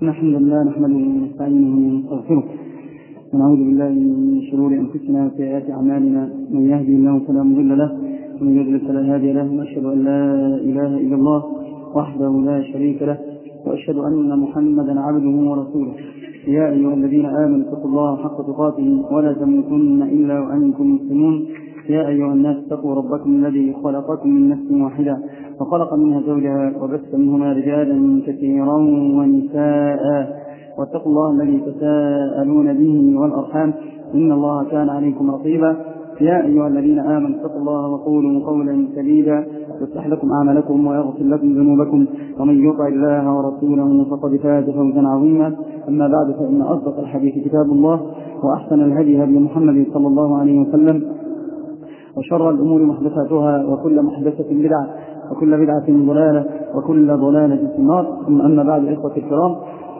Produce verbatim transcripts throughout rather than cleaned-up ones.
الحمد لله نحمده ونستعينه ونستغفره ونعوذ بالله من شرور انفسنا وسيئات اعمالنا، من يهدي الله فلا مضل له ومن يضلل فلا هادي له، واشهد ان لا اله الا الله وحده لا شريك له، واشهد ان محمدا عبده ورسوله. يا ايها الذين امنوا اتقوا الله حق تقاته ولا تموتن الا وانتم مسلمون. يا أيها الناس اتقوا ربكم الذي خلقكم من نفس واحدة وخلق منها زوجها وبث منهما رجالا كثيرا ونساء، واتقوا الله الذي تساءلون به والأرحام إن الله كان عليكم رقيبا. يا أيها الذين آمنوا اتقوا الله وقولوا قولا سديدا يصلح لكم أعمالكم ويغفر لكم ذنوبكم، ومن يطع الله ورسوله فقد فاز فوزا عظيما. أما بعد، فإن أصدق الحديث كتاب الله، وأحسن الهدي هدي محمد صلى الله عليه وسلم، وشر الأمور محدثاتها، وكل محدثة بدعة، وكل بدعة ضلالة، وكل ضلالة في النار. ثم أما بعد، إخوة الكرام،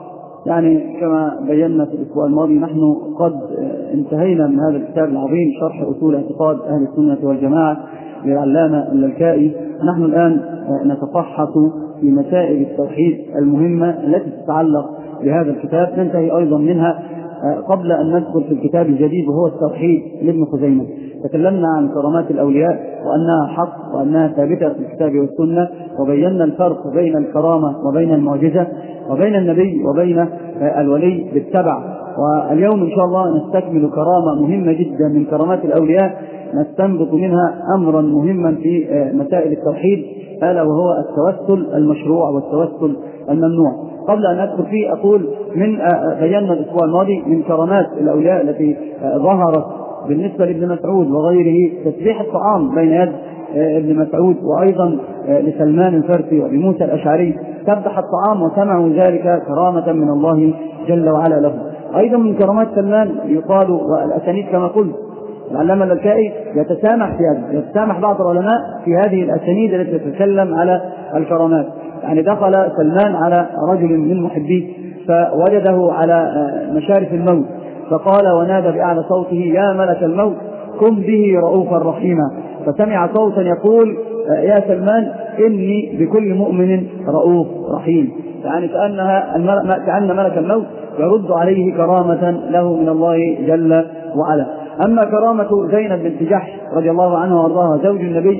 يعني كما بينا في الأسبوع الماضي نحن قد انتهينا من هذا الكتاب العظيم شرح أصول اعتقاد أهل السنة والجماعة للعلامة اللالكائي. نحن الآن نتفحص في مسائل التوحيد المهمة التي تتعلق بهذا الكتاب، ننتهي أيضا منها قبل أن ندخل في الكتاب الجديد وهو التوحيد لابن خزيمة. تكلمنا عن كرامات الأولياء وأنها حق وأنها ثابتة في الكتاب والسنة، وبينا الفرق بين الكرامة وبين المعجزة، وبين النبي وبين الولي بالتبع. واليوم إن شاء الله نستكمل كرامة مهمة جدا من كرامات الأولياء، نستنبط منها أمرا مهما في مسائل التوحيد، ألا وهو التوسل المشروع والتوسل الممنوع. قبل أن أدخل فيه أقول من بينا الأسبوع الماضي من كرامات الأولياء التي ظهرت بالنسبة لابن مسعود وغيره تسبيح الطعام بين يد ابن مسعود، وأيضا لسلمان الفارسي وبموسى الأشعري سبح الطعام وسمعوا ذلك كرامة من الله جل وعلا له. أيضا من كرامات سلمان يقال، والأسانيد كما قلت العلامة اللالكائي يتسامح في هذا، يتسامح بعض العلماء في هذه الأسانيد التي تتكلم على الكرامات. يعني دخل سلمان على رجل من محبيه فوجده على مشارف الموت، فقال ونادى بأعلى صوته يا ملك الموت كن به رؤوفا رحيما، فسمع صوتا يقول يا سلمان إني بكل مؤمن رؤوف رحيم. يعني كأنها كأن ملك الموت يرد عليه كرامة له من الله جل وعلا. أما كرامة زينب بنت جحش رضي الله عنها وارضاها زوج النبي،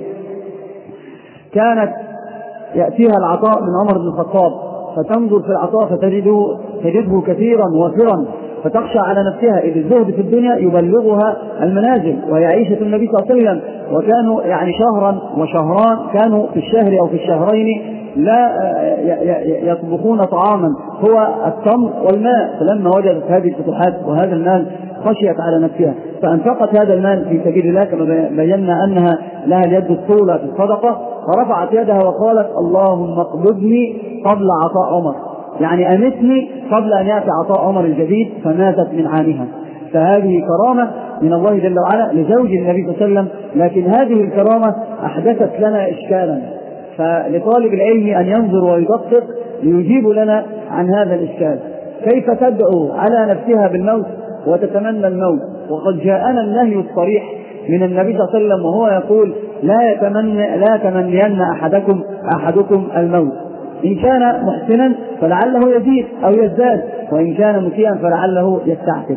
كانت يأتيها العطاء من عمر بن الخطاب، فتنظر في العطاء فتجده تجده كثيرا وافرا، فتخشى على نفسها، إذ الزهد في الدنيا يبلغها المنازل، وهي عيشة النبي صلى الله عليه وسلم. وكانوا يعني شهرا وشهران، كانوا في الشهر أو في الشهرين لا يطبخون طعاما هو التمر والماء. فلما وجدت هذه الفتوحات وهذا المال خشيت على نفسها، فأنفقت هذا المال في سبيل الله، كما بينا أنها لها اليد الطولة في الصدقة، فرفعت يدها وقالت اللهم اقبضني قبل عطاء عمر، يعني أمتني قبل أن يأتي عطاء عمر الجديد، فماتت من عانها. فهذه كرامة من الله جل وعلا لزوج النبي صلى الله عليه وسلم. لكن هذه الكرامة أحدثت لنا إشكالا، فلطالب العلم أن ينظر ويدقق ليجيب لنا عن هذا الإشكال. كيف تدعو على نفسها بالموت وتتمنى الموت، وقد جاءنا النهي الصريح من النبي صلى الله عليه وسلم وهو يقول لا يتمنى لا تمنين أحدكم أحدكم الموت، إن كان محسنا فلعله يزيد أو يزداد، وإن كان مسيئا فلعله يستعتب.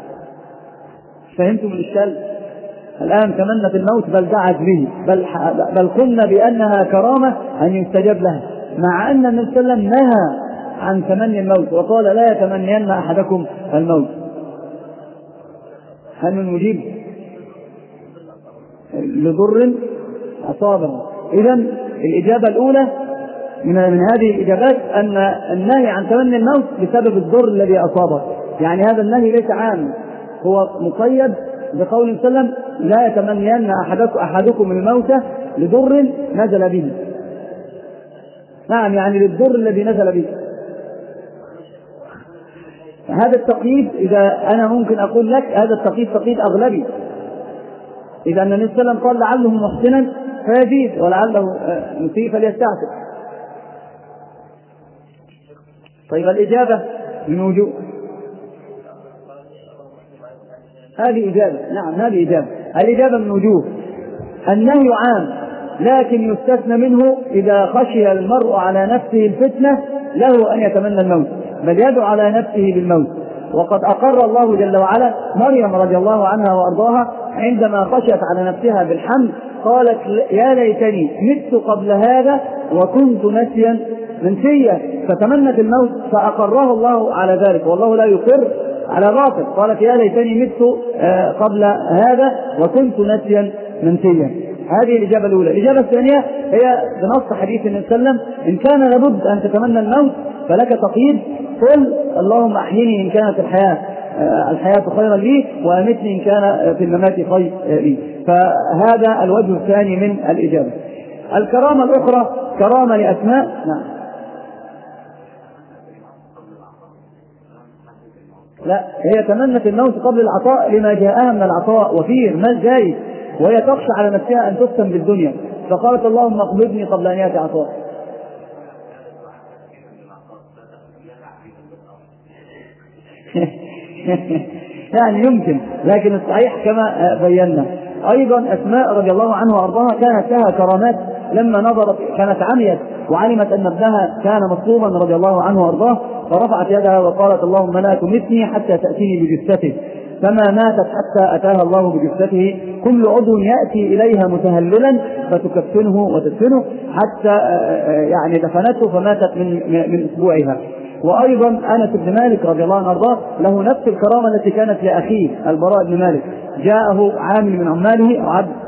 فهمتم الإشكال؟ الآن تمنت الموت بل دعت به، بل, بل قلنا بأنها كرامة أن يستجاب لها، مع أن النبي صلى الله عليه وسلم نهى عن تمني الموت وقال لا يتمنين أحدكم الموت. هل من مجيب؟ لضر أصابه. إذن الإجابة الأولى من من هذه الإجابات أن النهي عن تمني الموت بسبب الضر الذي أصابه. يعني هذا النهي ليس عام، هو مقيد بقول صلى الله عليه وسلم لا يتمنين أحدكم, أحدكم الموت لضر نزل به. نعم، يعني للضر الذي نزل به. هذا التقييد، إذا أنا ممكن أقول لك هذا التقييد تقييد أغلبي، إذا أن النبي صلى الله عليه وسلم قال لعله محسنا فيزيد ولعله مسيء فليستعتب. طيب الإجابة من وجوه، هذه إجابة، نعم هذه إجابة. الإجابة من وجوه. النهي عام، لكن يستثنى منه إذا خشي المرء على نفسه الفتنة له أن يتمنى الموت. بل يدعو على نفسه بالموت. وقد أقر الله جل وعلا مريم رضي الله عنها وأرضاها عندما خشيت على نفسها بالحمل قالت يا ليتني مت قبل هذا وكنت نسيا منسيا، فتمنت الموت فأقرها الله على ذلك، والله لا يقر على باطل. قالت يا ليتني مت قبل هذا وكنت نسيا منسيا. هذه الإجابة الأولى. الإجابة الثانية هي بنص حديث النبي صلى الله عليه وسلم إن كان لابد أن تتمنى الموت فلك تقييد، قل اللهم أحيني إن كانت الحياة الحياة خيرا لي وأمتني إن كان في الممات خير لي. فهذا الوجه الثاني من الإجابة. الكرامة الأخرى كرامة لأسماء. نعم. لا، هي تمنت الموت قبل العطاء لما جاءها من العطاء وفيه المال جاي، وهي تخشى على نفسها أن تفتن بالدنيا، فقالت اللهم اقبضني قبل أن يأتي عطاء. يعني يمكن، لكن الصحيح كما بينا. أيضا أسماء رضي الله عنها وأرضاها كانت لها كرامات لما نظرت، كانت عميت وعلمت أن ابنها كان مصلوبا رضي الله عنه وأرضاه، فرفعت يدها وقالت اللهم لا تمتني حتى تأتيني بجثته، فما ماتت حتى أتاها الله بجثته، كل عضو يأتي إليها متهللا فتكفنه وتدفنه حتى يعني دفنته فماتت من من أسبوعها. وأيضا أنس بن مالك رضي الله عنه وأرضاه له نفس الكرامة التي كانت لأخيه البراء بن مالك. جاءه عامل من عماله أو عبد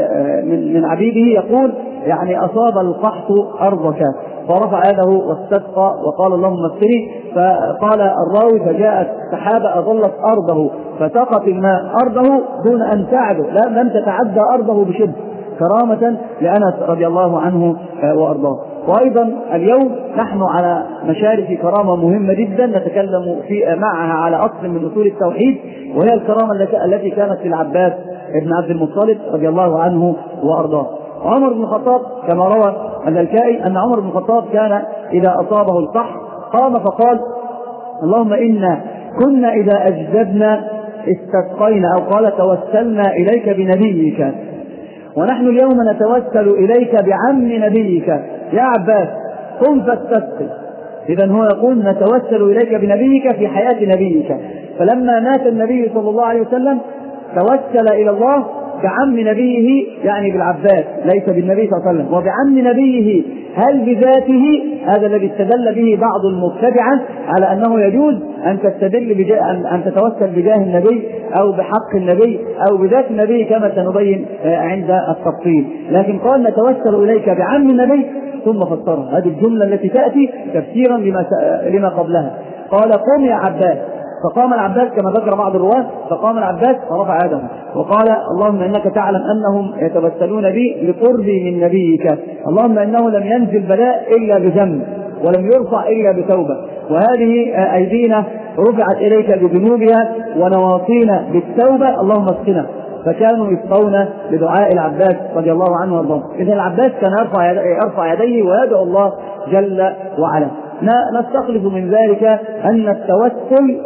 من عبيده يقول يعني أصاب القحط أرضك، فرفع يده واستسقى وقال اللهم اغفرني، فقال الراوي فجاءت سحابة أظلت أرضه فسقط الماء أرضه دون أن تعده، لا لم تتعدى أرضه بشبه، كرامة لأنس رضي الله عنه وأرضاه. وأيضا اليوم نحن على مشارف كرامة مهمة جدا نتكلم في معها على أصل من أصول التوحيد، وهي الكرامة التي كانت للعباس ابن عبد المطلب رضي الله عنه وأرضاه. عمر بن الخطاب كما روى اللالكائي أن عمر بن الخطاب كان إذا أصابه القحط قام فقال اللهم إنا كنا إذا أجدبنا استسقينا، أو قال توسلنا إليك بنبيك، ونحن اليوم نتوسل إليك بعم نبيك يا عباس قم فاستسقي. إذن هو يقول نتوسل إليك بنبيك في حياة نبيك. فلما مات النبي صلى الله عليه وسلم توسل إلى الله بعم نبيه، يعني بالعباس ليس بالنبي صلى الله عليه وسلم، وبعم نبيه هل بذاته، هذا الذي استدل به بعض المبتدعة على أنه يجوز أن تستدل بجاه أن تتوسل بجاه النبي أو بحق النبي أو بذات النبي كما سنبين عند التفصيل، لكن قال نتوسل إليك بعم النبي ثم فسرها. هذه الجملة التي تأتي تفسيرا لما لما قبلها. قال قم يا عباس، فقام العباس كما ذكر بعض الرواة، فقام العباس فرفع يده وقال اللهم إنك تعلم أنهم يتوسلون بي لقربي من نبيك، اللهم إنه لم ينزل بلاء إلا بذنب ولم يرفع إلا بتوبة، وهذه أيدينا رفعت إليك بذنوبها ونواصينا بالتوبة، اللهم اسقنا. فكانوا يسقون بدعاء العباس رضي الله عنه وارضاه. إذن العباس كان يرفع يرفع يديه ويدعو الله جل وعلا. نستخلص من ذلك أن التوسل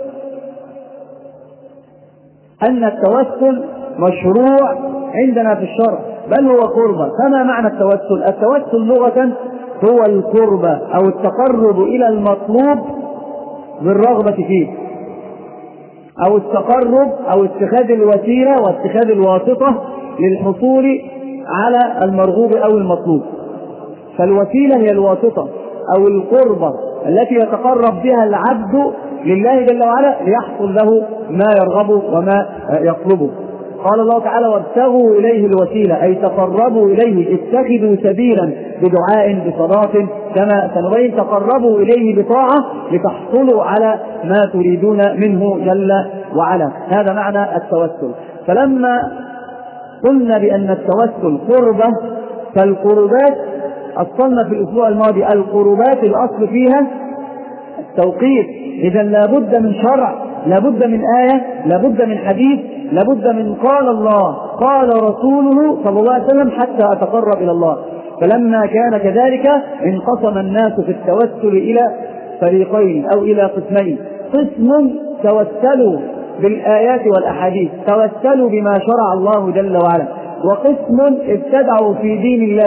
أن التوسل مشروع عندنا في الشرع، بل هو قربة. فما معنى التوسل؟ التوسل لغة هو القربة أو التقرب إلى المطلوب بالرغبة فيه، أو التقرب أو اتخاذ الوسيلة واتخاذ الواسطة للحصول على المرغوب أو المطلوب. فالوسيلة هي الواسطة أو القربة التي يتقرب بها العبد لله جل وعلا ليحصل له ما يرغب وما يطلبه. قال الله تعالى وابتغوا إليه الوسيلة، أي تقربوا إليه، اتخذوا سبيلا بدعاء بصلاة كما سنبين، تقربوا إليه بطاعة لتحصلوا على ما تريدون منه جل وعلا. هذا معنى التوسل. فلما قلنا بأن التوسل قربة، فالقربات أصلنا في الأسبوع الماضي القربات الأصل فيها التوقيت. إذا لابد من شرع، لابد من آية، لابد من حديث، لابد من قال الله قال رسوله صلى الله عليه وسلم حتى أتقرب إلى الله. فلما كان كذلك انقسم الناس في التوسل إلى فريقين أو إلى قسمين. قسم توسلوا بالآيات والأحاديث، توسلوا بما شرع الله جل وعلا، وقسم ابتدعوا في دين الله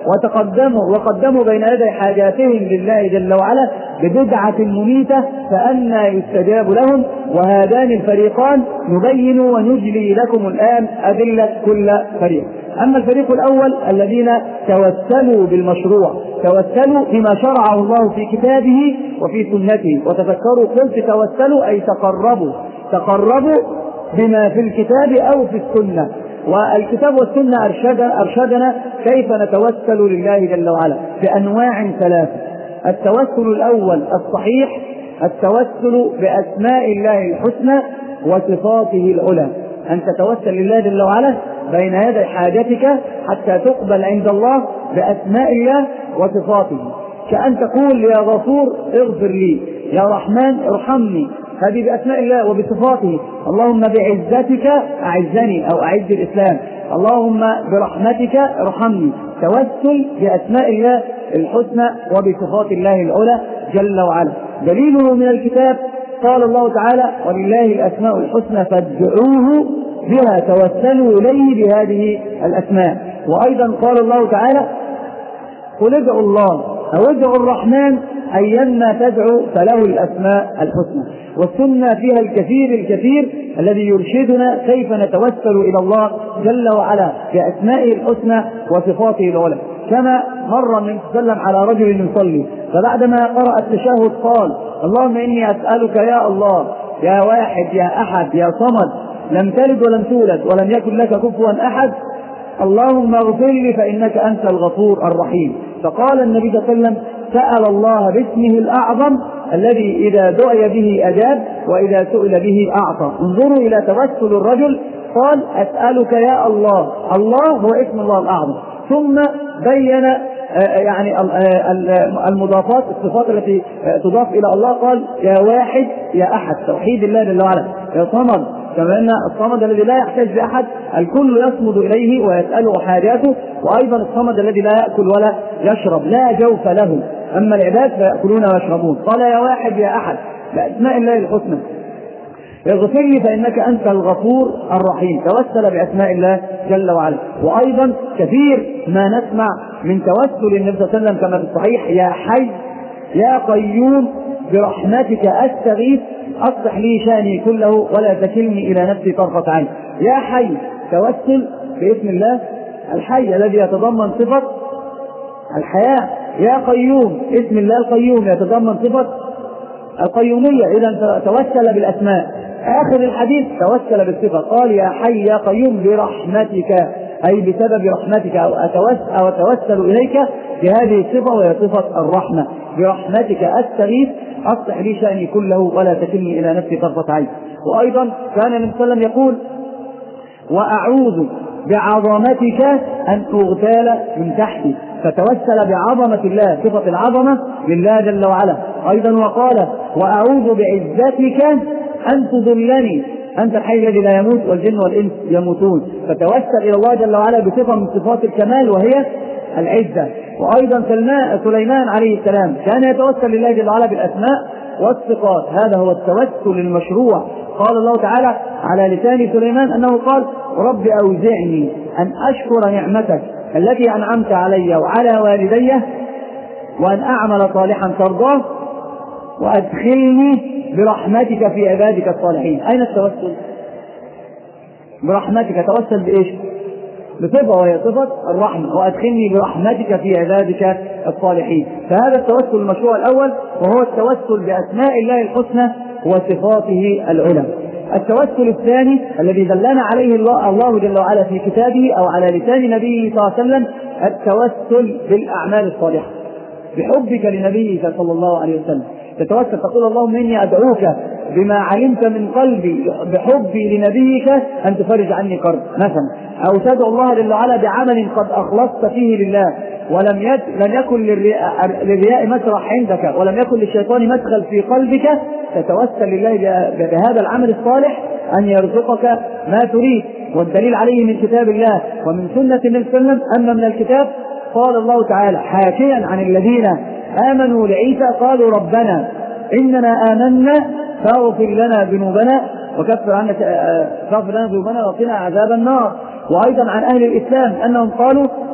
وتقدموا وقدموا بين يدي حاجاتهم لله جل وعلا ببدعة مميتة فأنى يستجاب لهم. وهذان الفريقان نبين ونجلي لكم الآن أدلة كل فريق. أما الفريق الأول الذين توسلوا بالمشروع، توسلوا بما شرعه الله في كتابه وفي سنته. وتذكروا قلت توسلوا أي تقربوا، تقربوا بما في الكتاب أو في السنة. والكتاب والسنة أرشد أرشدنا كيف نتوسل لله جل وعلا بأنواع ثلاثة. التوسل الأول الصحيح التوسل بأسماء الله الحسنى وصفاته العلى، أن تتوسل لله جل وعلا بين يدي حاجتك حتى تقبل عند الله بأسماء الله وصفاته، كأن تقول يا غفور اغفر لي، يا رحمن ارحمني، هذه بأسماء الله وبصفاته. اللهم بعزتك أعزني أو أعز الإسلام، اللهم برحمتك ارحمني. توسل بأسماء الله الحسنى وبصفات الله العلى جل وعلا. دليله من الكتاب قال الله تعالى ولله الأسماء الحسنى فادعوه بها، توسلوا إليه بهذه الأسماء. وأيضا قال الله تعالى قل ادعوا الله أو ادعوا الرحمن أيما تدعو فله الأسماء الحسنى. والسنة فيها الكثير الكثير الذي يرشدنا كيف نتوسل إلى الله جل وعلا بأسمائه الحسنى وصفاته العلى. كما مر من وسلم على رجل يصلي فبعدما قرأ التشهد قال اللهم إني أسألك يا الله يا واحد يا أحد يا صمد لم تلد ولم تولد ولم يكن لك كفوا أحد اللهم اغفر لي فإنك أنت الغفور الرحيم. فقال النبي صلى الله عليه وسلم سأل الله باسمه الأعظم الذي إذا دعي به أجاب وإذا سئل به أعطى. انظروا إلى توسل الرجل، قال أسألك يا الله، الله هو اسم الله الأعظم، ثم بين يعني المضافات الصفات التي تضاف إلى الله، قال يا واحد يا أحد، توحيد الله جل وعلا، يا صمد كما أن الصمد الذي لا يحتاج بأحد الكل يصمد إليه ويسأله حاجاته، وأيضا الصمد الذي لا يأكل ولا يشرب لا جوف له، أما العباد فيأكلون ويشربون. قال يا واحد يا أحد بأسماء الله الحسنى اغفر لي فإنك أنت الغفور الرحيم، توسل بأسماء الله جل وعلا. وأيضا كثير ما نسمع من توسل النبي صلى الله عليه وسلم كما في الصحيح يا حي يا قيوم برحمتك أستغيث أصلح لي شأني كله ولا تكلني إلى نفسي طرفة عين. يا حي توسل باسم الله الحي الذي يتضمن صفة الحياة. يا قيوم اسم الله القيوم يتضمن صفة القيومية، إذا توسل بالأسماء. آخر الحديث توسل بالصفة، قال يا حي يا قيوم برحمتك أي بسبب رحمتك أو أتوسل, أو أتوسل إليك بهذه الصفة وهي صفة الرحمة. برحمتك أستغيث أصلح لي شأني كله ولا تكلني إلى نفسي طرفة عين. وأيضا كان النبي صلى الله عليه وسلم يقول وأعوذ بعظمتك أن أغتال من تحتي، فتوسل بعظمة الله صفة العظمة لله جل وعلا. أيضا وقال وأعوذ بعزتك أن تضلني أنت الحي الذي لا يموت والجن والإنس يموتون، فتوسل إلى الله جل وعلا بصفة من صفات الكمال وهي العزة. وأيضا سليمان عليه السلام كان يتوسل لله جل وعلا بالأسماء والصفات، هذا هو التوسل المشروع. قال الله تعالى على لسان سليمان أنه قال رب أوزعني أن أشكر نعمتك التي أنعمت علي وعلى والدي وأن أعمل صالحا ترضاه وأدخلني برحمتك في عبادك الصالحين. أين التوسل؟ برحمتك. توسل بإيش؟ بصفة وهي صفة الرحمة، وأدخلني برحمتك في عبادك الصالحين. فهذا التوسل المشروع الأول وهو التوسل بأسماء الله الحسنى وصفاته العلى. التوسل الثاني الذي دلنا عليه الله, الله جل وعلا في كتابه أو على لسان نبيه صلى الله عليه وسلم التوسل بالأعمال الصالحة، بحبك لنبيك صلى الله عليه وسلم تتوسل تقول اللهم إني أدعوك بما علمت من قلبي بحبي لنبيك أن تفرج عني كرب مثلا، أو تدعو الله جل وعلا بعمل قد أخلصت فيه لله ولم يد... لم يكن للرياء... للرياء مسرح عندك ولم يكن للشيطان مدخل في قلبك، تتوسل لله بهذا العمل الصالح أن يرزقك ما تريد. والدليل عليه من كتاب الله ومن سنة النبي صلى الله عليه وسلم. أما من الكتاب قال الله تعالى حاكيا عن الذين آمنوا لعيسى قالوا ربنا إننا آمنا فاغفر لنا ذنوبنا وكفر عنا فاغفر لنا ذنوبنا وقنا عذاب النار. وأيضا عن أهل الإسلام أنهم قالوا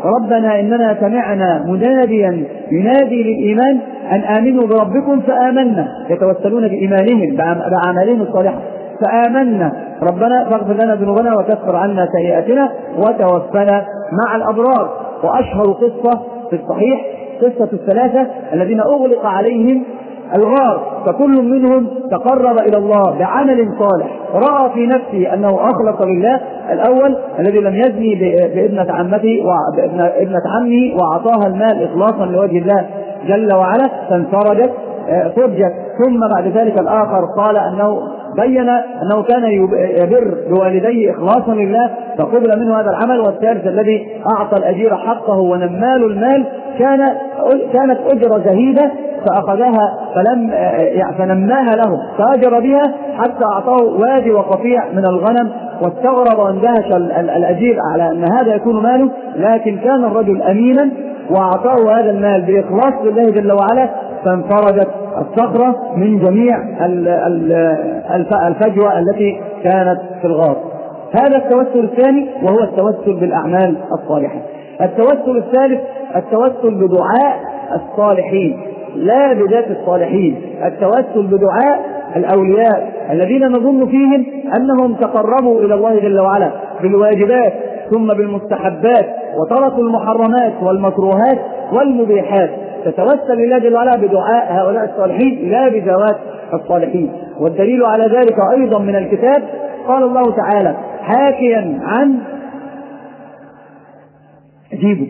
ربنا إننا سمعنا مناديا ينادي للإيمان أن آمنوا بربكم فآمنا، يتوسلون بإيمانهم بأعمالهم الصالحة، فآمنا ربنا فاغفر لنا ذنوبنا وكفر عنا سيئاتنا وتوفنا مع الأبرار. وأشهر قصة في الصحيح قصة الثلاثة الذين أغلق عليهم الغار، فكل منهم تقرب إلى الله بعمل صالح رأى في نفسه أنه أخلص لله. الأول الذي لم يزني بابنة عمته وابنة عمه وأعطاها المال إخلاصا لوجه الله جل وعلا فانفرجت فرجت. ثم بعد ذلك الآخر قال أنه بين أنه كان يبر بوالديه إخلاصا لله فقبل منه هذا العمل. والثالث الذي أعطى الأجير حقه ونمال المال كان كانت أجرة زهيدة فأخذها فلم فنماها له فأجر بها حتى أعطاه وادي وقطيع من الغنم، واستغرب واندهش الأجير على أن هذا يكون ماله، لكن كان الرجل أمينا وأعطاه هذا المال بإخلاص لله جل وعلا فانفرجت الصخرة من جميع الفجوة التي كانت في الغار. هذا التوسل الثاني وهو التوسل بالأعمال الصالحة. التوسل الثالث التوسل بدعاء الصالحين لا بذات الصالحين، التوسل بدعاء الأولياء الذين نظن فيهم أنهم تقربوا إلى الله جل وعلا بالواجبات ثم بالمستحبات وتركوا المحرمات والمكروهات والمبيحات. تتوسل لله جل وعلا بدعاء هؤلاء الصالحين لا بذوات الصالحين. والدليل على ذلك أيضا من الكتاب قال الله تعالى حاكيا عن أجيبه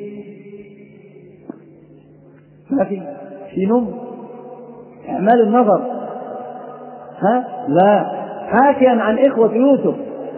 ما في في نوم اعمال النظر ها لا حاكيا عن إخوة يوسف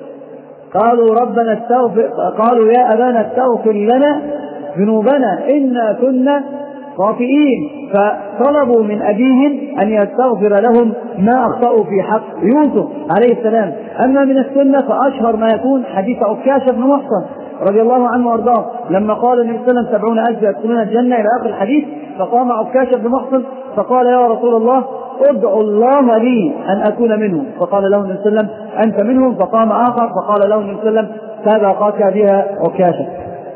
قالوا ربنا استغفر قالوا يا أبانا استغفر لنا ذنوبنا إنا كنا خاطئين، فطلبوا من أبيهم أن يستغفر لهم ما أخطأوا في حق يوسف عليه السلام. أما من السنة فأشهر ما يكون حديث عكاشة بن محصن رضي الله عنه وارضاه لما قال النبي صلى الله عليه وسلم سبعون ألف يدخلون الجنة إلى آخر الحديث، فقام عكاشة بن محصن فقال يا رسول الله ادعوا الله لي أن أكون منهم، فقال له النبي صلى الله عليه وسلم أنت منهم. فقام آخر فقال له النبي صلى الله عليه وسلم سبقك بها عكاشة.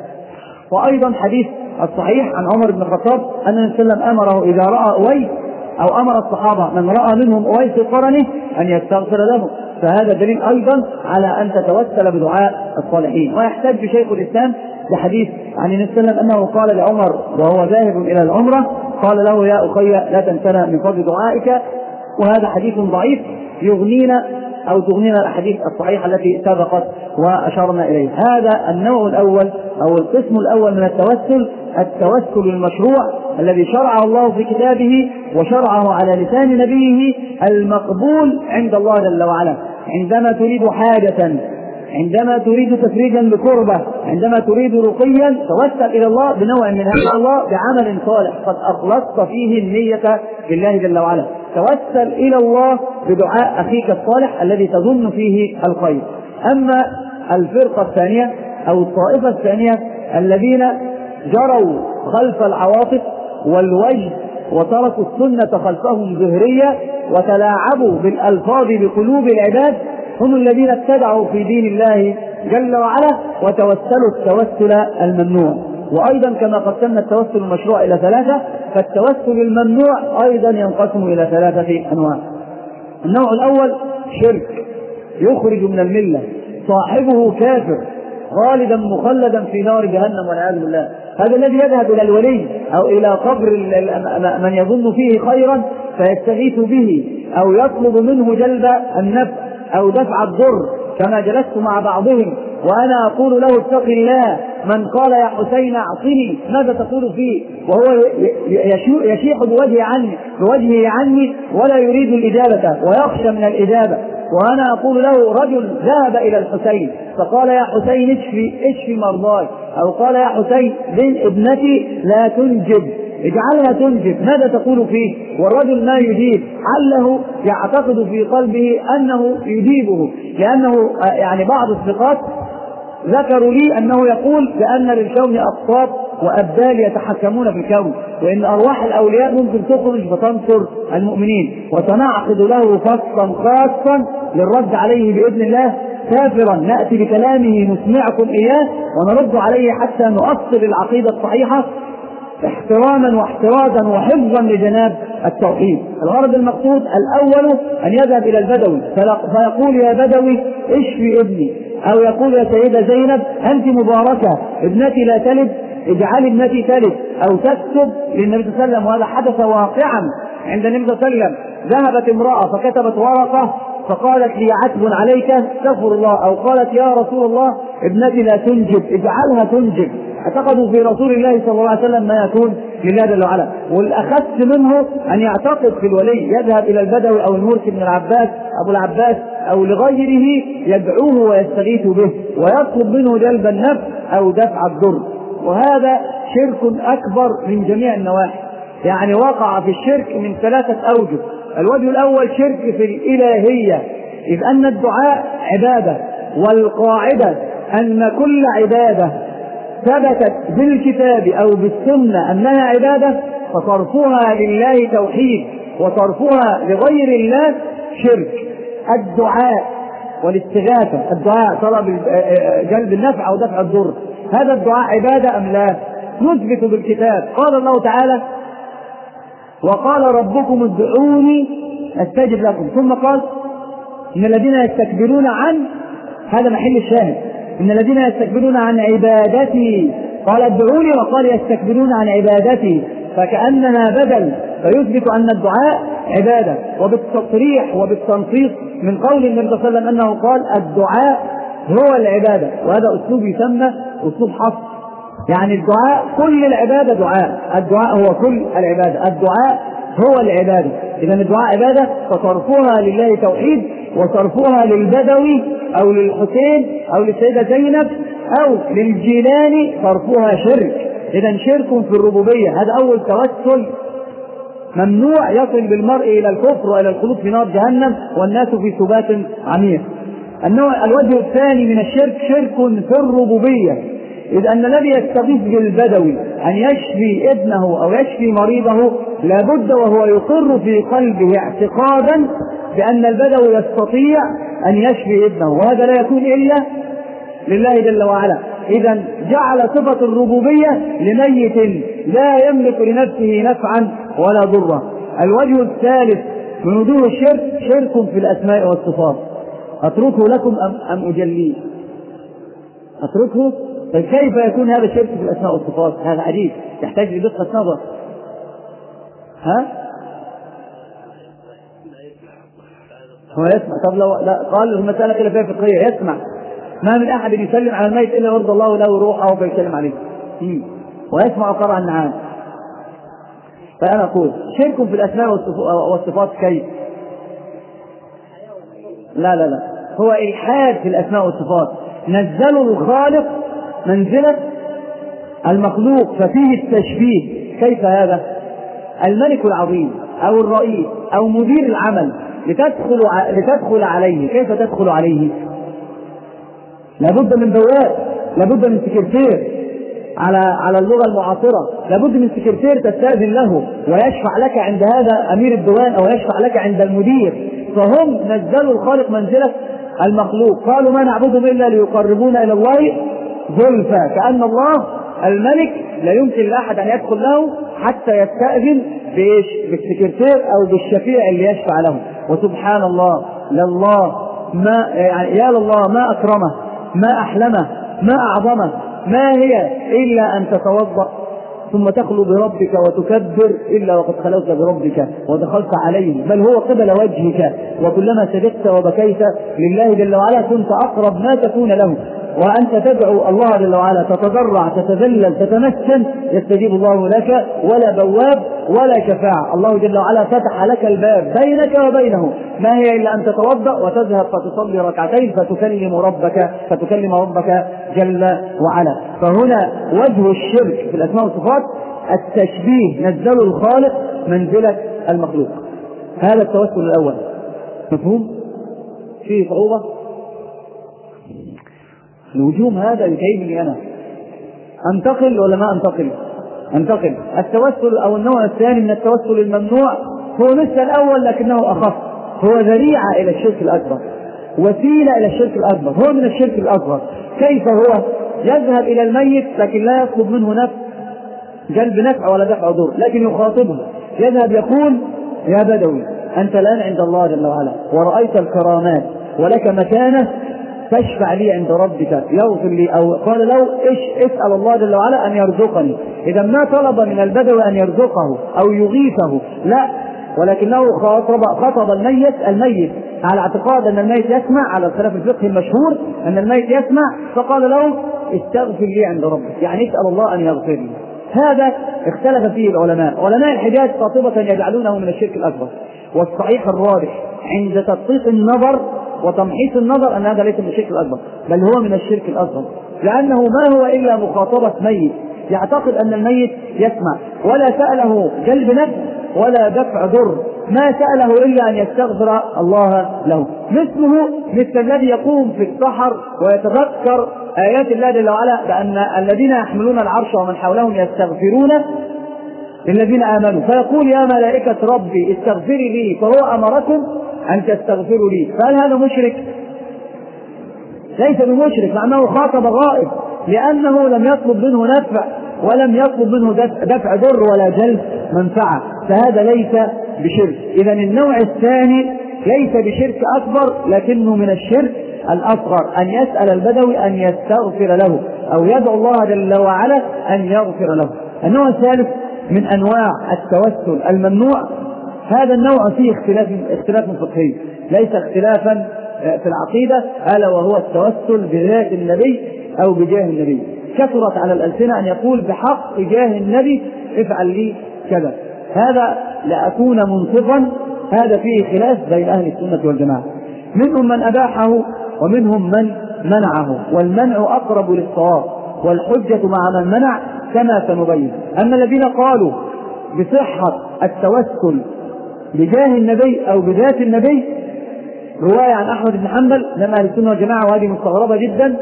وأيضا حديث الصحيح عن عمر بن الخطاب أن النبي صلى الله عليه وسلم أمره إذا رأى أويس أو أمر الصحابة من رأى منهم أويس قرنه أن يستغفر له. فهذا دليل أيضا على أن تتوسل بدعاء الصالحين. ويحتج شيخ الإسلام بحديث عن النبي صلى الله عليه وسلم أنه قال لعمر وهو ذاهب إلى العمرة قال له يا أخي لا تنسنا من فضل دعائك، وهذا حديث ضعيف يغنينا أو تغنينا الأحاديث الصحيحة التي سبقت وأشرنا إليه. هذا النوع الأول أو القسم الأول من التوسل، التوسل المشروع الذي شرعه الله في كتابه وشرعه على لسان نبيه المقبول عند الله جل وعلا. عندما تريد حاجة، عندما تريد تفريجا لكربة، عندما تريد رقيا توسل إلى الله بنوع من هذا الله بعمل صالح قد أخلصت فيه النية لله جل وعلا. توسل إلى الله بدعاء أخيك الصالح الذي تظن فيه الخير. أما الفرقة الثانية أو الطائفة الثانية الذين جروا خلف العواطف والوجه وتركوا السنة خلفهم ظهرية وتلاعبوا بالألفاظ بقلوب العباد هم الذين ابتدعوا في دين الله جل وعلا وتوسلوا التوسل الممنوع. وأيضا كما قسمنا التوسل المشروع إلى ثلاثة فالتوسل الممنوع أيضا ينقسم إلى ثلاثة أنواع. النوع الأول شرك يخرج من الملة صاحبه كافر خالدا مخلدا في نار جهنم والعياذ بالله. هذا الذي يذهب إلى الولي أو إلى قبر من يظن فيه خيرا فيستغيث به أو يطلب منه جلب النفع أو دفع الضر، كما جلست مع بعضهم وأنا أقول له اتق الله، من قال يا حسين أعطني ماذا تقول فيه وهو يشيح بوجهه عني بوجهه عني ولا يريد الإجابة ويخشى من الإجابة. وأنا أقول له رجل ذهب إلى الحسين فقال يا حسين اشفي اشفي مرضاي، أو قال يا حسين بن ابنتي لا تنجب اجعلها تنجب، ماذا تقول فيه؟ والرجل ما يجيب، عله يعتقد في قلبه أنه يجيبه، لأنه يعني بعض الثقات ذكروا لي أنه يقول بأن للكون أقطاب وأبدال يتحكمون في الكون، وإن أرواح الأولياء ممكن تخرج فتنصر المؤمنين، وسنعقد له فصلا خاصا للرد عليه بإذن الله كافرا نأتي بكلامه نسمعكم إياه ونرد عليه حتى نؤصل العقيدة الصحيحة احتراما واحترازا وحفظا لجناب التوحيد. الغرض المقصود الأول أن يذهب إلى البدوي فيقول يا بدوي اشفي ابني، أو يقول يا سيدة زينب أنت مباركة ابنتي لا تلد اجعلي ابنتي تلد، أو تكتب للنبي صلى الله عليه وسلم. وهذا حدث واقعا عند النبي صلى الله عليه وسلم. ذهبت امرأة فكتبت ورقة فقالت لي عتب عليك استغفر الله، أو قالت يا رسول الله ابنتي لا تنجب اجعلها تنجب. اعتقدوا في رسول الله صلى الله عليه وسلم ما يكون لله جل وعلا. والأخذ منه أن يعتقد في الولي، يذهب إلى البدوي أو المرسي بن العباس أبو العباس أو لغيره يدعوه ويستغيث به ويطلب منه جلب النفع أو دفع الضر. وهذا شرك أكبر من جميع النواحي، يعني وقع في الشرك من ثلاثة أوجه. الوجه الأول شرك في الإلهية، إذ أن الدعاء عبادة، والقاعدة أن كل عبادة ثبتت بالكتاب أو بالسنة أنها عبادة فصرفها لله توحيد وصرفها لغير الله شرك. الدعاء والاستغاثة، الدعاء طلب جلب النفع أو دفع الضر، هذا الدعاء عبادة أم لا؟ نثبت بالكتاب. قال الله تعالى وقال ربكم ادعوني استجب لكم، ثم قال إن الذين يستكبرون عن، هذا محل الشاهد، إن الذين يستكبرون عن عبادتي، قال ادعوني وقال يستكبرون عن عبادتي، فكأننا بدل، فيثبت أن الدعاء عبادة. وبالتصريح وبالتنصيص من قول النبي صلى الله عليه وسلم أنه قال الدعاء هو العبادة، وهذا أسلوب يسمى أسلوب حصر، يعني الدعاء كل العبادة دعاء، الدعاء هو كل العبادة، الدعاء هو العبادة. إذا الدعاء عبادة فصرفها لله توحيد، وصرفها للبدوي أو للحسين أو للسيدة زينب أو للجيلاني صرفها شرك. إذا شرك في الربوبية، هذا أول توسل ممنوع يصل بالمرء إلى الكفر وإلى الخلود في نار جهنم والناس في سبات عميق. النوع الوجه الثاني من الشرك شرك في الربوبية، إذ أن الذي يستغيث بالبدوي أن يشفي ابنه أو يشفي مريضه لابد وهو يقر في قلبه اعتقادا بأن البدوي يستطيع أن يشفي ابنه، وهذا لا يكون إلا لله جل وعلا. إذا جعل صفة الربوبية لميت لا يملك لنفسه نفعا ولا ضرا. الوجه الثالث من وجوه الشرك شرك في الأسماء والصفات. أتركه لكم أم, أم أجليه؟ أتركه؟ فكيف يكون هذا الشرك في الأسماء والصفات؟ هذا عجيب، يحتاج لدقة نظر. ها؟ هو يسمع. طب لو لا قال المسألة خلافية فقهية، يسمع. ما من أحد يسلم على الميت إلا يرضى الله له روحه فيسلم عليه، ويسمع قرع النعام. فأنا أقول شرك في الأسماء والصفات كيف؟ لا لا لا هو إلحاد في الأسماء والصفات. نزلوا الخالق منزلة المخلوق ففيه التشبيه. كيف هذا؟ الملك العظيم أو الرئيس أو مدير العمل لتدخل لتدخل عليه، كيف تدخل عليه؟ لابد من بواب، لابد من سكرتير على على اللغة المعاصرة، لابد من سكرتير تستأذن له ويشفع لك عند هذا أمير الديوان أو يشفع لك عند المدير. فهم نزلوا الخالق منزلة المخلوق، قالوا ما نعبدهم إلا ليقربونا إلى الله زلفى، كأن الله الملك لا يمكن لأحد أن يدخل له حتى يستأذن بإيش؟ بالسكرتير أو بالشفيع اللي يشفع له. وسبحان الله، لله ما يعني يا لله ما أكرمه ما أحلمه ما أعظمه، ما هي إلا أن تتوضأ ثم تخلو بربك وتكبر إلا وقد خلوت بربك ودخلت عليه، بل هو قبل وجهك، وكلما سجدت وبكيت لله جل وعلا كنت أقرب ما تكون له، وأنت تدعو الله جل وعلا تتضرع تتذلل تتمسن يستجيب الله لك، ولا بواب ولا شفاعة. الله جل وعلا فتح لك الباب بينك وبينه، ما هي إلا أن تتوضأ وتذهب فتصلي ركعتين فتكلم ربك فتكلم ربك جل وعلا. فهنا وجه الشرك في الأسماء والصفات التشبيه، نزلوا الخالق منزلة المخلوق. هذا التوسل الأول. مفهوم؟ فيه صعوبة؟ الهجوم هذا يتعبني أنا. أنتقل ولا ما أنتقل؟ أنتقل. التوسل أو النوع الثاني من التوسل الممنوع هو مثل الأول لكنه أخف، هو ذريعة إلى الشرك الأكبر. وسيلة إلى الشرك الأكبر، هو من الشرك الأصغر. كيف هو؟ يذهب إلى الميت لكن لا يطلب منه نفع جلب نفع ولا دفع ضر، لكن يخاطبه، يذهب يقول يا بدوي أنت الآن عند الله جل وعلا ورأيت الكرامات ولك مكانة، تشفع لي عند ربك يغفر لي، أو قال له إيش اسأل الله جل وعلا أن يرزقني. إذا ما طلب من البدوي أن يرزقه أو يغيثه، لا، ولكنه خاطب خطب الميت الميت على اعتقاد أن الميت يسمع، على الخلاف الفقهي المشهور أن الميت يسمع، فقال له استغفر لي عند ربك، يعني اسأل الله أن يغفر لي. هذا اختلف فيه العلماء، علماء الحجاز قاطبة يجعلونه من الشرك الأكبر، والصحيح الراجح عند تدقيق النظر وتمحيص النظر أن هذا ليس من الشرك الأكبر، بل هو من الشرك الأصغر، لأنه ما هو إلا مخاطبة ميت يعتقد أن الميت يسمع، ولا سأله جلب نفع ولا دفع ضر، ما سأله إلا أن يستغفر الله له. مثله مثل الذي يقوم في السحر ويتذكر آيات الله جل وعلا بأن الذين يحملون العرش ومن حولهم يستغفرون للذين آمنوا، فيقول يا ملائكة ربي استغفري لي فهو أمركم أن تستغفروا لي. فهل هذا مشرك؟ ليس بمشرك، مع أنه خاطب غائب، لأنه لم يطلب منه نفع ولم يطلب منه دفع ضر ولا جلب منفعة، فهذا ليس بشرك. إذن النوع الثاني ليس بشرك أكبر لكنه من الشرك الأصغر، أن يسأل البدوي أن يستغفر له أو يدعو الله جل وعلا أن يغفر له. النوع الثالث من أنواع التوسل الممنوع، هذا النوع فيه اختلاف اختلاف فقهي، ليس اختلافا في العقيدة، ألا وهو التوسل بذات النبي أو بجاه النبي. كثرت على الألسنة أن يقول بحق جاه النبي افعل لي كذا، هذا لأكون منصفا، هذا فيه خلاف بين أهل السنة والجماعة، منهم من أباحه ومنهم من منعه، والمنع أقرب للصواب والحجة مع من منع كما سنبين. أما الذين قالوا بصحة التوسل بجاه النبي أو بذات النبي، رواية عن أحمد بن حنبل من أهل السنة والجماعة، وهذه مستغربة جدا،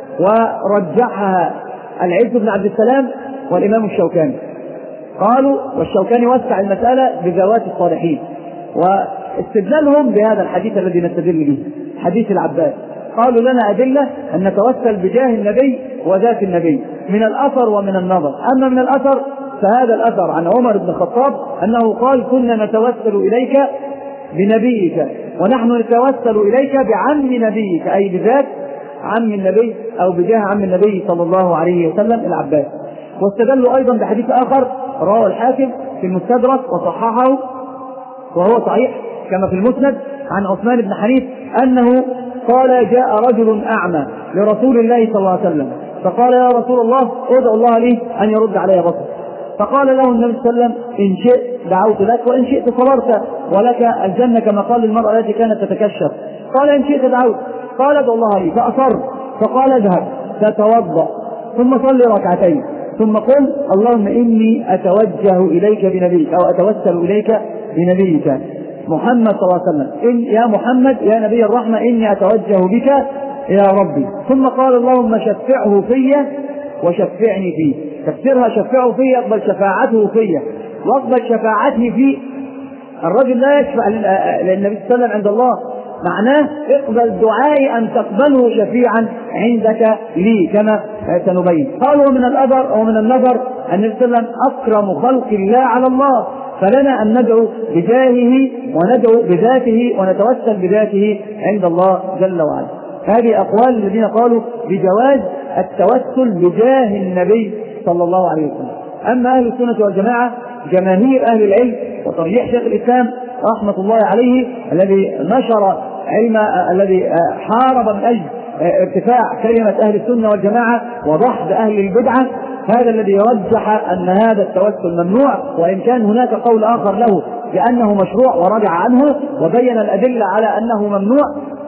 ورجحها العز بن عبد السلام والإمام الشوكاني، قالوا والشوكاني وسع المسألة بذوات الصالحين، واستدلالهم بهذا الحديث الذي نستدل به حديث العباس، قالوا لنا أدلة أن نتوسل بجاه النبي وذات النبي من الأثر ومن النظر. أما من الأثر فهذا الأثر عن عمر بن الخطاب أنه قال كنا نتوسل إليك بنبيك ونحن نتوسل إليك بعم نبيك، أي بذات عم النبي أو بجاه عم النبي صلى الله عليه وسلم العباس. واستدلوا أيضا بحديث آخر رواه الحاكم في المستدرك وصححه وهو صحيح كما في المسند عن عثمان بن حنيف أنه قال جاء رجل أعمى لرسول الله صلى الله عليه وسلم فقال يا رسول الله ادعو الله لي أن يرد علي بصري، فقال له النبي صلى الله عليه وسلم إن شئت دعوت لك وإن شئت صبرت ولك الجنة كما قال للمرأة التي كانت تتكشف، قال إن شئت دعوت، قال ادعو الله لي، فأصر، فقال اذهب فتوضأ ثم صل ركعتين ثم قل اللهم إني أتوجه إليك بنبيك أو أتوسل إليك بنبيك محمد صلى الله عليه وسلم، إن يا محمد يا نبي الرحمة إني أتوجه بك إلى ربي، ثم قال اللهم شفعه في وشفعني فيه، تفسيرها شفعه في يقبل شفاعته في واقبل شفاعته في. الرجل لا يشفع للنبي صلى الله عليه وسلم عند الله، معناه اقبل دعائي أن تقبله شفيعا عندك لي كما سنبين. قالوا من الأثر أو من النظر أن النبي صلى الله عليه وسلم أكرم خلق الله على الله، فلنا أن ندعو بجاهه وندعو بذاته ونتوسل بذاته عند الله جل وعلا. هذه أقوال الذين قالوا بجواز التوسل بجاه النبي صلى الله عليه وسلم. أما أهل السنة والجماعة جماهير أهل العلم وترجيح شيخ الإسلام رحمة الله عليه الذي نشر علم الذي حارب من أجل ارتفاع كلمة أهل السنة والجماعة وضحض أهل البدعة، هذا الذي رجح أن هذا التوسل ممنوع، وإن كان هناك قول آخر له بأنه مشروع ورجع عنه وبين الأدلة على أنه ممنوع.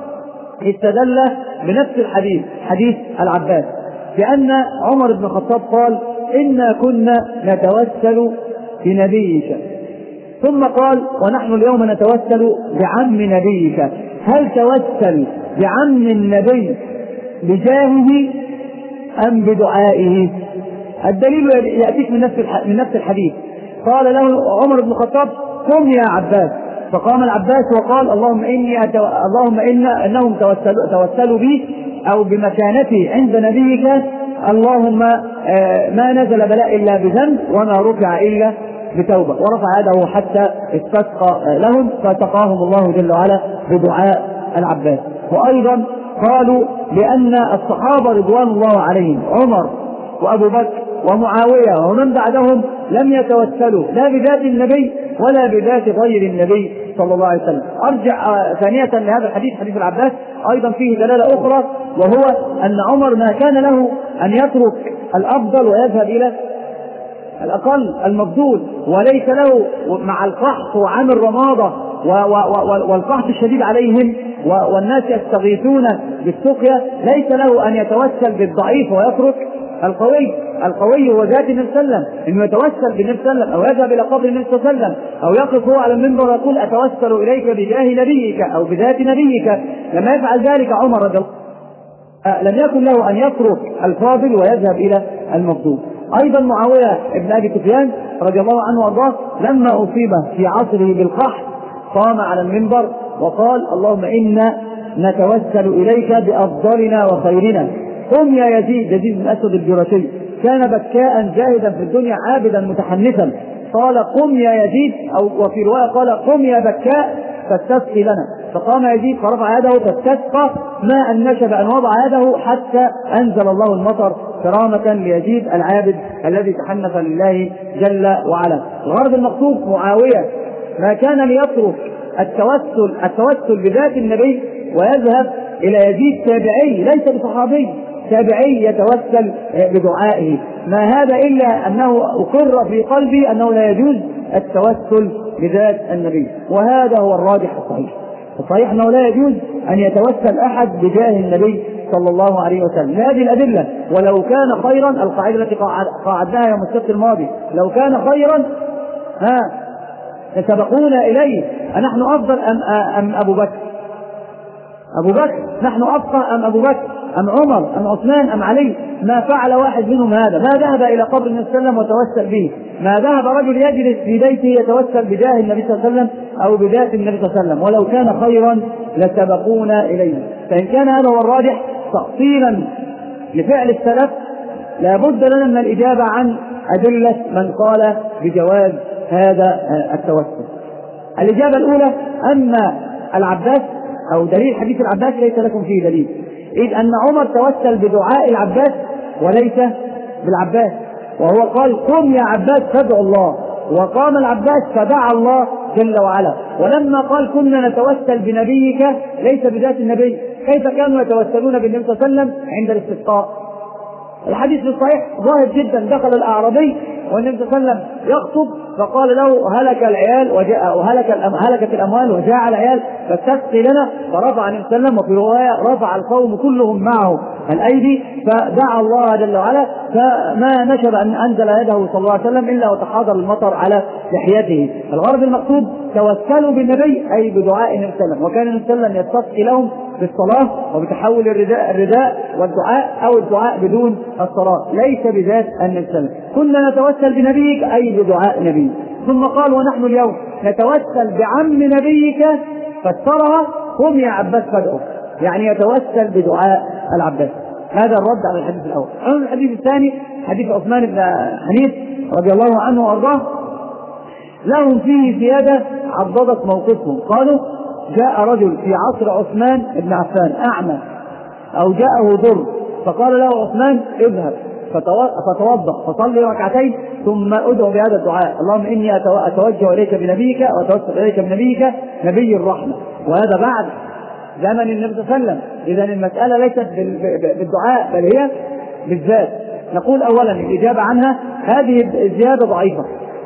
استدل بنفس الحديث حديث العباس بأن عمر بن الخطاب قال إنا كنا نتوسل بنبيك، ثم قال ونحن اليوم نتوسل بعم نبيك، هل توسل بعم النبي بجاهه أم بدعائه؟ الدليل يأتيك من نفس من نفس الحديث. قال له عمر بن الخطاب قم يا عباس فقام العباس وقال اللهم إني أتو... اللهم إن أنهم توسلوا, توسلوا بي أو بمكانتي عند نبيك، اللهم ما نزل بلاء إلا بذنب وما رفع إلا بتوبة، ورفع يده حتى استسقى لهم فسقاهم الله جل وعلا بدعاء العباس. وأيضا قالوا لأن الصحابة رضوان الله عليهم عمر وأبو بكر ومعاوية ومن بعدهم لم يتوسلوا لا بذات النبي ولا بذات غير النبي صلى الله عليه وسلم. أرجع ثانية لهذا الحديث، حديث العباس أيضا فيه دلالة أخرى، وهو أن عمر ما كان له أن يترك الأفضل ويذهب إلى الأقل المفضول، وليس له مع القحط وعام الرماضة والقحط الشديد عليهم والناس يستغيثون بالسقيا، ليس له أن يتوسل بالضعيف ويترك القوي. القوي هو ذات النبي صلى الله عليه وسلم، انه يتوسل بالنبي صلى الله عليه وسلم او يذهب الى قبر النبي صلى الله عليه وسلم او يقف هو على المنبر ويقول اتوسل اليك بجاه نبيك او بذات نبيك. لما يفعل ذلك عمر رضي الله عنه لم يكن له ان يترك الفاضل ويذهب الى المفضول. ايضا معاويه بن ابي سفيان رضي الله عنه وارضاه لما اصيب في عصره بالقحط قام على المنبر وقال اللهم انا نتوسل اليك بافضلنا وخيرنا. قم يا يزيد، يزيد بن اسود الجرشي كان بكاء زاهدا في الدنيا عابدا متحنثا، قال قم يا يزيد، او وفي روايه قال قم يا بكاء فاستسقي لنا، فقام يزيد فرفع يده فاستسقى ماء نشب ان وضع يده حتى انزل الله المطر كرامه ليزيد العابد الذي تحنث لله جل وعلا. الغرض المقصود معاويه ما كان ليترك التوسل التوسل بذات النبي ويذهب الى يزيد تابعي ليس بصحابي، تابعي يتوسل بدعائه، ما هذا إلا أنه أقر في قلبي أنه لا يجوز التوسل بذات النبي، وهذا هو الراجح الصحيح. الصحيح أنه لا يجوز أن يتوسل أحد بجاه النبي صلى الله عليه وسلم. هذه الأدلة، ولو كان خيرا القاعدة التي قاعدناها يوم السبت الماضي، لو كان خيرا ها سبقونا إليه، أنحن أفضل أم, أم أبو بكر؟ أبو بكر نحن أبقى أم أبو بكر أم عمر أم عثمان أم علي؟ ما فعل واحد منهم هذا، ما ذهب إلى قبر النبي صلى الله عليه وسلم وتوسل به، ما ذهب رجل يجلس في بيته يتوسل بجاه النبي صلى الله عليه وسلم أو بذات النبي صلى الله عليه وسلم، ولو كان خيرا لسبقونا إليه. فإن كان هذا هو الراجح تأصيلا لفعل السلف لا بد لنا من الإجابة عن أدلة من قال بجواز هذا التوسل. الإجابة الأولى أن العباس أو دليل حديث العباس ليس لكم فيه دليل، إذ أن عمر توسل بدعاء العباس وليس بالعباس، وهو قال قم يا عباس فادعوا الله، وقام العباس فدعا الله جل وعلا. ولما قال كنا نتوسل بنبيك ليس بذات النبي، كيف كانوا يتوسلون بالنبي صلى الله عليه وسلم عند الاستسقاء؟ الحديث الصحيح ظاهر جدا، دخل الأعرابي والنبي صلى الله عليه وسلم يخطب فقال له هلك العيال وجاء وهلك هلكت الأموال وجاء العيال فاستسقي لنا، فرفع النبي صلى الله عليه وسلم، وفي رواية رفع القوم كلهم معه الأيدي فدعا الله جل وعلا، فما نشب أن أنزل يده صلى الله عليه وسلم إلا وتحاضر المطر على لحيته. الغرض المقصود توسلوا بالنبي أي بدعاء النبي صلى الله عليه وسلم، وكان النبي صلى الله عليه وسلم يستسقي لهم بالصلاة وبتحول الرداء الرداء والدعاء أو الدعاء بدون الصلاة، ليس بذات النبي صلى الله عليه وسلم. كنا نتوسل بنبيك أي بدعاء نبيك. ثم قال ونحن اليوم نتوسل بعم نبيك، فسرها قم يا عباس فادعه، يعني يتوسل بدعاء العباس. هذا الرد على الحديث الأول. أما الحديث الثاني حديث عثمان بن حنيف رضي الله عنه وأرضاه، لهم فيه زيادة عضدت موقفهم. قالوا جاء رجل في عصر عثمان بن عفان أعمى أو جاءه ضر، فقال له عثمان اذهب فتوضأ فصلي ركعتين ثم ادعو بهذا الدعاء اللهم إني أتوجه إليك بنبيك وأتوسل إليك بنبيك نبي الرحمة، وهذا بعد زمن النبي صلى الله عليه وسلم. إذا المسألة ليست بالدعاء بل هي بالذات. نقول أولا الإجابة عنها هذه الزيادة ضعيفة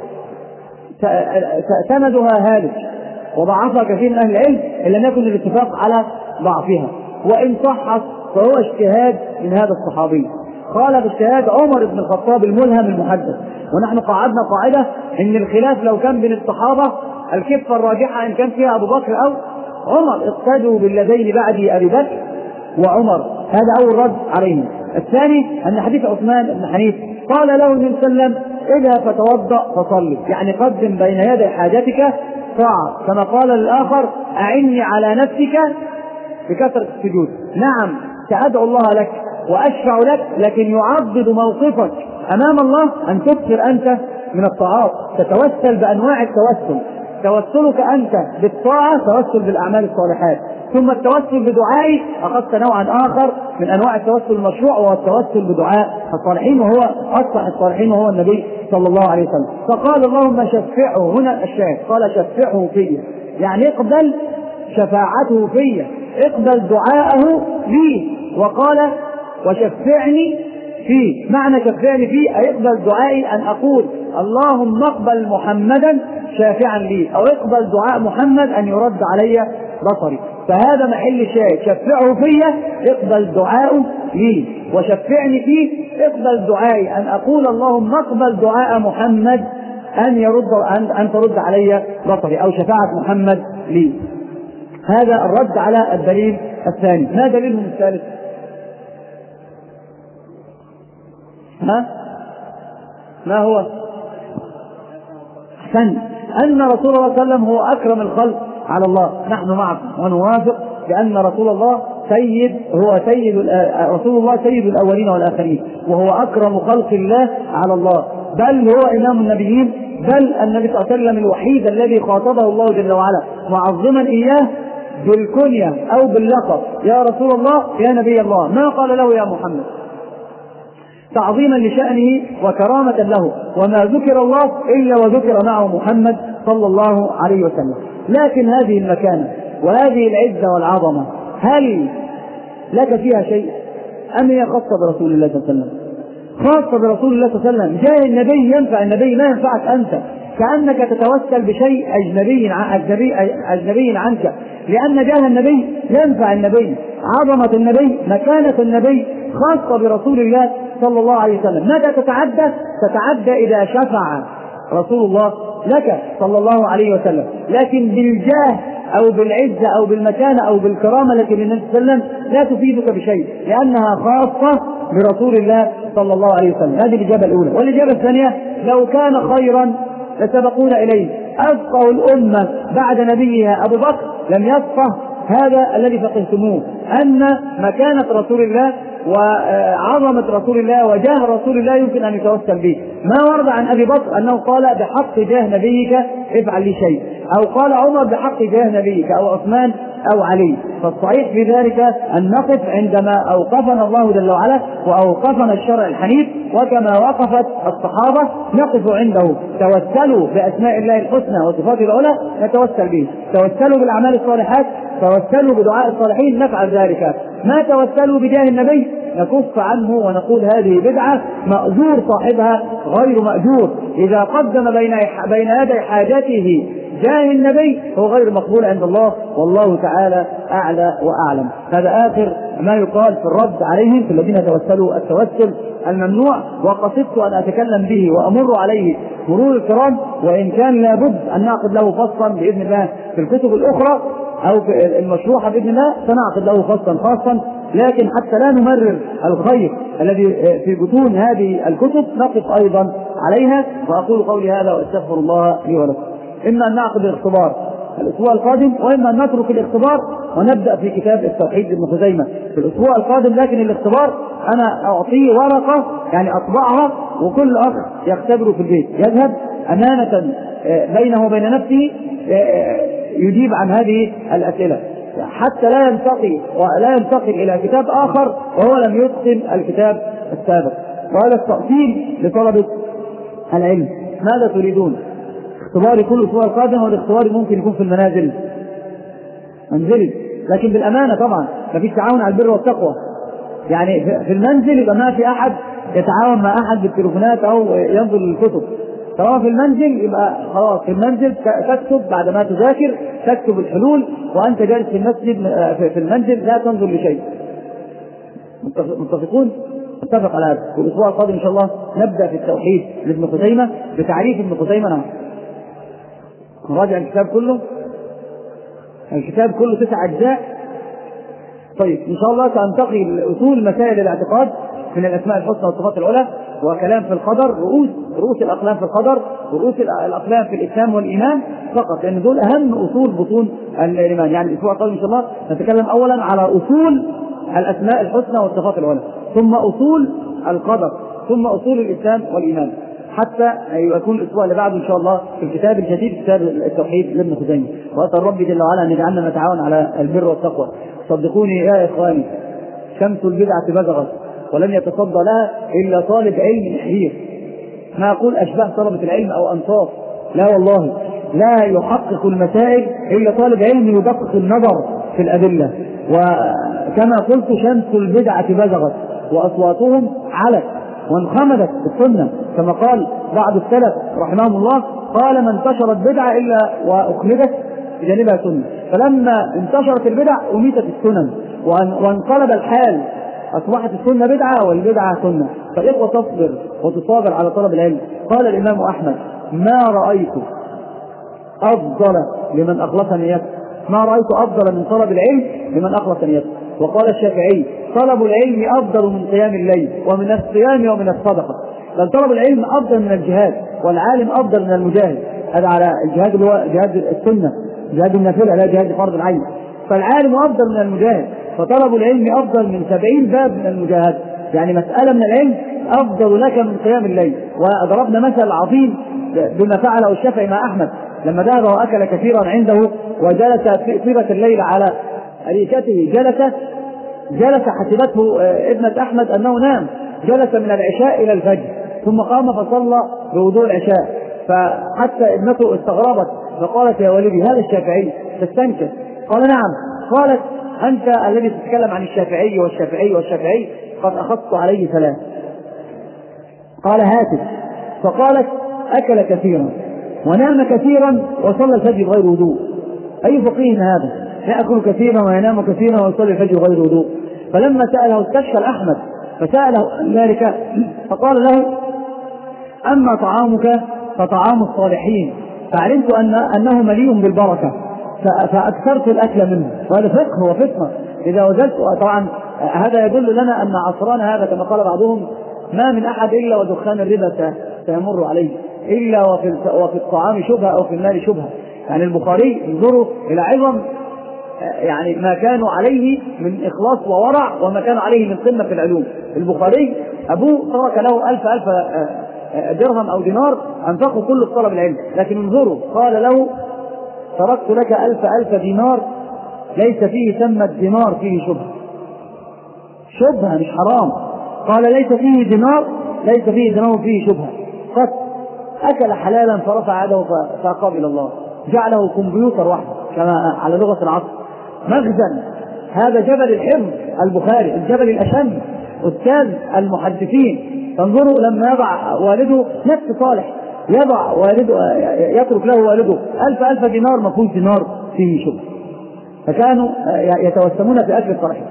سندها هالك وضعفها كثير من أهل العلم، إلا أن يكن الاتفاق على ضعفها، وإن صحت فهو اجتهاد من هذا الصحابي. قال باجتهاد عمر بن الخطاب الملهم المحدث، ونحن قاعدنا قاعدة إن الخلاف لو كان بين الصحابة الكفة الراجحة إن كان فيها أبو بكر أو عمر، اقتدوا بالذين بعدي أبي بكر وعمر. هذا أول رد عليهم. الثاني أن حديث عثمان بن حنيف قال له النبي صلى الله عليه وسلم اذهب فتوضأ فصلي، يعني قدم بين يدي حاجتك طاعة، كما قال للآخر أعني على نفسك بكثرة السجود. نعم سأدعو الله لك وأشفع لك، لكن يعضد موقفك أمام الله أن تكثر أنت من الطاعات، تتوسل بأنواع التوسل. توسلك أنت بالطاعة توسل بالأعمال الصالحات، ثم التوسل بدعائي أخذت نوعا آخر من أنواع التوسل المشروع، وهو التوسل بدعاء الصالحين، وهو أصلح الصالحين وهو النبي صلى الله عليه وسلم. فقال اللهم شفعه، هنا الشاهد قال شفعه فيه، يعني اقبل شفاعته فيه، اقبل دعاءه لي، وقال وشفعني فيه. معنى شفعني فيه أي اقبل دعائي أن أقول اللهم اقبل محمدا شافعا لي، أو اقبل دعاء محمد أن يرد علي بصري. فهذا محل الشاهد، شفعه فيه اقبل دعاءه لي، وشفعني فيه اقبل دعائي أن أقول اللهم اقبل دعاء محمد أن يرد أن, أن ترد علي بصري، أو شفاعة محمد لي. هذا الرد على الدليل الثاني. ما دليلهم الثالث؟ ها؟ ما هو؟ أحسن، أن رسول الله صلى الله عليه وسلم هو أكرم الخلق على الله. نحن معكم ونوافق بأن رسول الله سيد، هو سيد رسول الله سيد الأولين والآخرين، وهو أكرم خلق الله على الله، بل هو إمام النبيين، بل النبي صلى الله عليه وسلم الوحيد الذي خاطبه الله جل وعلا معظما إياه بالكنية أو باللقب، يا رسول الله يا نبي الله، ما قال له يا محمد، تعظيما لشأنه وكرامة له، وما ذكر الله إلا وذكر معه محمد صلى الله عليه وسلم. لكن هذه المكانة وهذه العزة والعظمة هل لك فيها شيء أم هي خاصة برسول الله صلى الله عليه وسلم؟ خاصة برسول الله صلى الله عليه وسلم. جاه النبي ينفع النبي، لا ينفعك أنت، كأنك تتوسل بشيء أجنبي أجنبي أجنبي عنك، لأن جاه النبي ينفع النبي، عظمة النبي مكانة النبي خاصة برسول الله صلى الله عليه وسلم. متى تتعدى؟ تتعدى إذا شفع رسول الله لك صلى الله عليه وسلم، لكن بالجاه أو بالعزة أو بالمكانة أو بالكرامة التي للنبي صلى الله عليه وسلم لا تفيدك بشيء، لأنها خاصة برسول الله صلى الله عليه وسلم. هذه الإجابة الأولى. والإجابة الثانية، لو كان خيرا لسبقونا إليه. أفقه الأمة بعد نبيها أبو بكر لم يفقه هذا الذي فقهتموه، أن مكانة رسول الله وعظمة رسول الله وجاه رسول الله يمكن أن يتوسل به. ما ورد عن أبي بكر أنه قال بحق جاه نبيك افعل لي شيء، أو قال عمر بحق جاه نبيك، أو عثمان أو علي. فالصحيح في ذلك أن نقف عندما أوقفنا الله جل وعلا وأوقفنا الشرع الحنيف، وكما وقفت الصحابة نقف عنده. توسلوا بأسماء الله الحسنى وصفاته العلى نتوسل به، توسلوا بالأعمال الصالحات، توسلوا بدعاء الصالحين نفعل ذلك. ما توسلوا بجاه النبي نكف عنه ونقول هذه بدعة مأجور صاحبها غير مأجور. إذا قدم بين بين يدي حاجته جاه النبي هو غير مقبول عند الله، والله تعالى أعلى وأعلم. هذا آخر ما يقال في الرد عليهم في الذين توسلوا التوسل الممنوع، وقصدت أن أتكلم به وأمر عليه مرور الكرام، وإن كان لابد أن نعقد له فصلا بإذن الله في الكتب الأخرى أو في المشروحة بإذن الله سنعقد له فصلا خاصا، لكن حتى لا نمرر الخير الذي في بطون هذه الكتب نقف أيضا عليها. وأقول قولي هذا وأستغفر الله لي ولكم. إما أن نعقد الاختبار الأسبوع القادم، وإما أن نترك الاختبار ونبدأ في كتاب التوحيد ابن خزيمة في الأسبوع القادم. لكن الاختبار أنا أعطيه ورقة يعني أطبعها، وكل أخ يختبره في البيت، يذهب أمانة بينه وبين نفسه يجيب عن هذه الأسئلة، حتى لا ينتقل ولا ينتقل إلى كتاب آخر وهو لم يتقن الكتاب السابق. وهذا التأصيل لطلبة العلم. ماذا تريدون؟ اختباري كل أسبوع القادم، والاختبار ممكن يكون في المنازل منزلي، لكن بالأمانة طبعا ما فيش تعاون على البر والتقوى. يعني في المنزل يبقى ما في أحد يتعاون مع أحد بالتليفونات أو ينظر للكتب. طالما في المنزل يبقى خلاص في المنزل تكتب بعد ما تذاكر، تكتب الحلول وأنت جالس في المسجد في المنزل لا تنظر لشيء. متفقون؟ نتفق على هذا. والأسبوع القادم إن شاء الله نبدأ في التوحيد لابن خزيمة بتعريف ابن خزيمة. نعم نراجع الكتاب كله، الكتاب كله تسع أجزاء. طيب إن شاء الله سأنتقل لأصول مسائل الاعتقاد من الأسماء الحسنى والصفات العلى، وكلام في القدر، رؤوس رؤوس الأقلام في القدر، ورؤوس الأقلام في الإسلام والإيمان فقط، لأن دول أهم أصول بطون الإيمان. يعني الأسبوع القادم إن شاء الله نتكلم أولا على أصول الأسماء الحسنى والصفات العلى، ثم أصول القدر، ثم أصول الإسلام والإيمان، حتى يكون الأسبوع اللي بعده إن شاء الله في الكتاب الجديد كتاب التوحيد لابن خزيمة. وأسأل ربي جل وعلا أن يجعلنا نتعاون على البر والتقوى. صدقوني يا إخواني، شمس البدعة بزغت ولن يتصدى لها إلا طالب علم حريص. ما أقول أشباه طلبة العلم أو أنصاف، لا والله، لا يحقق المسائل إلا طالب علم يدقق النظر في الأدلة. وكما قلت شمس البدعة بزغت وأصواتهم علت وانخمدت بالسنة، كما قال بعض السلف رحمهم الله، قال ما انتشرت بدعة إلا وأخمدت بجانبها سنة. فلما انتشرت البدع أميتت السنن وانقلب الحال، أصبحت السنة بدعة والبدعة سنة. فالإخوة تصبر وتصابر على طلب العلم. قال الإمام أحمد ما رأيت أفضل لمن أخلص نيته، ما رأيت أفضل من طلب العلم لمن أخلص نيته. وقال الشافعي طلب العلم أفضل من قيام الليل ومن الصيام ومن الصدقة. بل طلب العلم أفضل من الجهاد، والعالم أفضل من المجاهد. هذا على الجهاد اللي هو جهاد السنة، جهاد النافلة لا جهاد فرض العين. فالعالم أفضل من المجاهد، فطلب العلم أفضل من سبعين باب من المجاهد. يعني مسألة من العلم أفضل لك من قيام الليل. وضربنا مثل عظيم بما فعله الشافعي مع أحمد لما ذهب وأكل كثيرا عنده وجلس في طيبة الليل على أريكته، جلس جلس حسبته ابنة أحمد أنه نام، جلس من العشاء إلى الفجر ثم قام فصلى بوضوء العشاء. فحتى ابنته استغربت فقالت يا ولدي هذا الشافعي تستنكر؟ قال نعم. قالت أنت الذي تتكلم عن الشافعي والشافعي والشافعي قد أخذت عليه ثلاث. قال هاتف. فقالت أكل كثيرا ونام كثيرا وصلى الفجر غير وضوء. أي فقيه هذا يأكل كثيرا وينام كثيرا ويصلي الفجر غير وضوء؟ فلما سأله استشكل أحمد فسأله ذلك فقال له أما طعامك فطعام الصالحين، فعلمت أن أنه مليء بالبركة فأكثرت الأكل منه. وهذا فقه وفتنة. إذا وجدت طبعا هذا يدل لنا أن عصرنا هذا كما قال بعضهم ما من أحد إلا ودخان الربا سيمر عليه، إلا وفي وفي الطعام شبهة أو في المال شبهة. يعني البخاري انظروا إلى عظم يعني ما كانوا عليه من إخلاص وورع وما كانوا عليه من قمة في العلوم. البخاري أبوه ترك له ألف ألف درهم أو دينار أنفقه كله في طلب العلم، لكن انظروا قال له تركت لك ألف ألف دينار ليس فيه ثمة دينار فيه شبهة، شبهة مش حرام. قال ليس فيه دينار ليس فيه دينار فيه شبهة قط. أكل حلالا فرفع يده فأقام إلى الله، جعله كمبيوتر واحد كما على لغة العصر، مخزن. هذا جبل الحفظ البخاري، الجبل الأشم، أستاذ المحدثين. تنظروا لما يضع والده نفس صالح، يضع والده يترك له والده ألف ألف دينار ما فيه دينار فيه شبهة، فكانوا يتوسمون في أكل الصالحين.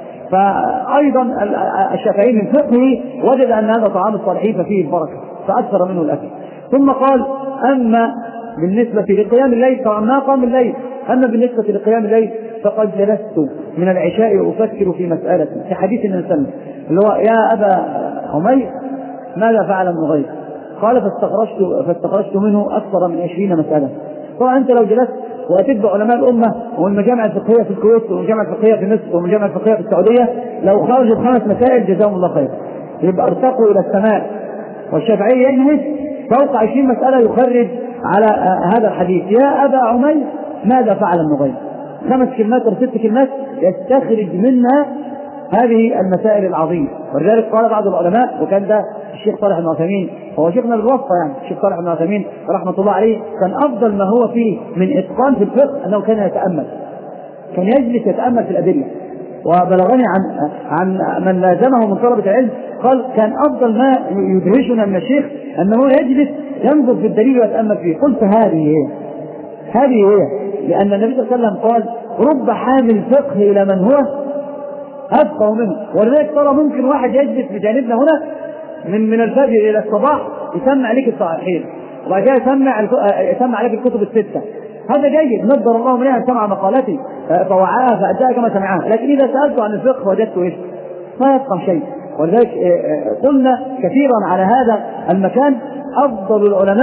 فأيضا الشافعي من فقهه وجد أن هذا طعام الصالحين ففيه البركة فأكثر منه الأكل. ثم قال أما بالنسبة لقيام الليل طبعا ما قام الليل، أما بالنسبة لقيام الليل فقد جلست من العشاء أفكر في مسألة في حديث النبي صلى الله عليه وسلم اللي هو يا أبا عمير ماذا فعل ابن غيث؟ قال فاستخرجت, فاستخرجت منه أكثر من عشرين مسألة. طبعا أنت لو جلست وأتبع علماء الأمة والمجامع الفقهية في الكويت والمجامع الفقهية في مصر والمجامع الفقهية في السعودية لو خرجوا خمس مسائل جزاهم الله خير يبقى ارتقوا إلى السماء. والشافعي يجلس فوق عشرين مسألة يخرج على هذا الحديث يا أبا عمير ماذا فعل ابن غيث؟ خمس كلمات أو ست كلمات يستخرج منها هذه المسائل العظيمة. ولذلك قال بعض العلماء وكان ده الشيخ صالح بن عثيمين هو شيخنا بالوصفة، يعني الشيخ صالح بن عثيمين رحمة الله عليه كان أفضل ما هو فيه من إتقان في الفقه أنه كان يتأمل، كان يجلس يتأمل في الأدلة. وبلغني عن عن من لازمه من طلبة العلم قال كان أفضل ما يدهشنا من الشيخ أنه يجلس ينظر في الدليل ويتأمل فيه. قلت هذه هي هذه هي لأن النبي صلى الله عليه وسلم قال رب حامل فقه إلى من هو أفقه منه. ولذلك ترى ممكن واحد يجلس بجانبنا هنا من من الفجر إلى الصباح يسمع عليك الصحيحين وبعد كده يسمع يسمع عليك الكتب الستة، هذا جيد نظر الله منها أن سمع مقالتي فوعاها فأداها كما سمعها. لكن إذا سألت عن الفقه وجدته إيش؟ ما يفقه شيء. ولذلك قلنا كثيرا على هذا المكان أفضل العلماء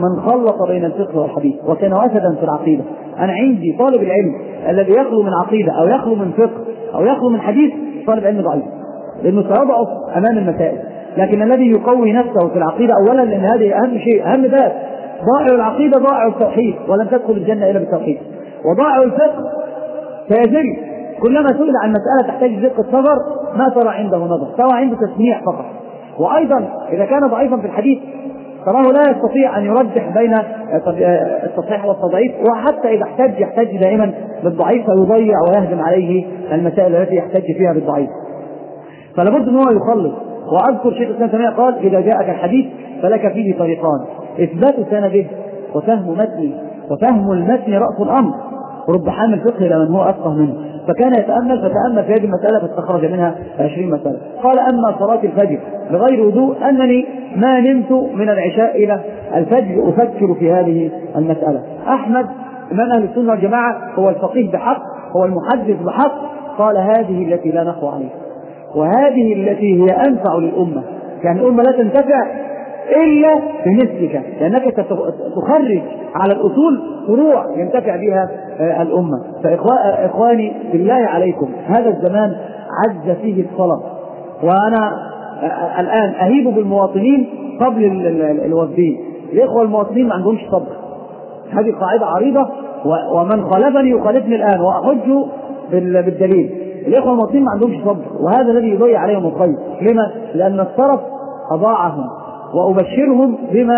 من خلط بين الفقه والحديث وكان أسدا في العقيدة. أنا عندي طالب العلم الذي يخلو من عقيدة أو يخلو من فقه أو يخلو من حديث طالب علم ضعيف، لأنه سيضعف أمام المسائل. لكن الذي يقوي نفسه في العقيدة أولا، لأن هذه أهم شيء، أهم باب. ضائع العقيدة ضائع التوحيد، ولن تدخل الجنة إلا بالتوحيد. وضائع الفقه سيزل، كلما سئل عن مسألة تحتاج دقة نظر ما ترى عنده نظر، سواء عنده تسميع فقط. وأيضا إذا كان ضعيفا في الحديث تراه لا يستطيع أن يرجح بين التصحيح والتضعيف، وحتى إذا احتج يحتج دائما بالضعيف فيضيع ويهدم عليه المسائل التي يحتج فيها بالضعيف. فلابد أن هو يخلص. وأذكر شيخ الإسلام تيمية قال: إذا جاءك الحديث فلك فيه طريقان: إثبات سنده وفهم متنه، وفهم المتن رأس الأمر، ورب حامل فقه إلى من هو أفقه منه. فكان يتأمل فتأمل في هذه المسألة فاستخرج منها عشرين مسألة. قال: أما صلاة الفجر بغير وضوء أنني ما نمت من العشاء إلى الفجر أفكر في هذه المسألة. أحمد إمام أهل السنة والجماعة هو الفقيه بحق، هو المحدث بحق، قال: هذه التي لا نخوى عليها، وهذه التي هي أنفع للأمة. يعني الأمة لا تنتفع إلا بمثلك، لأنك تخرج على الأصول فروع ينتفع بها الأمة. فإخواني بالله عليكم، هذا الزمان عز فيه الصلاة، وأنا الآن أهيب بالمواطنين قبل الوفدين. الإخوة المواطنين ما عندهمش صبر، هذه قاعدة عريضة، ومن خالفني يخالفني الآن وأحج بالدليل. الإخوة المواطنين ما عندهمش صبر، وهذا الذي يضيع عليهم الخير. لما؟ لأن الطرف أضاعهم، وأبشرهم بما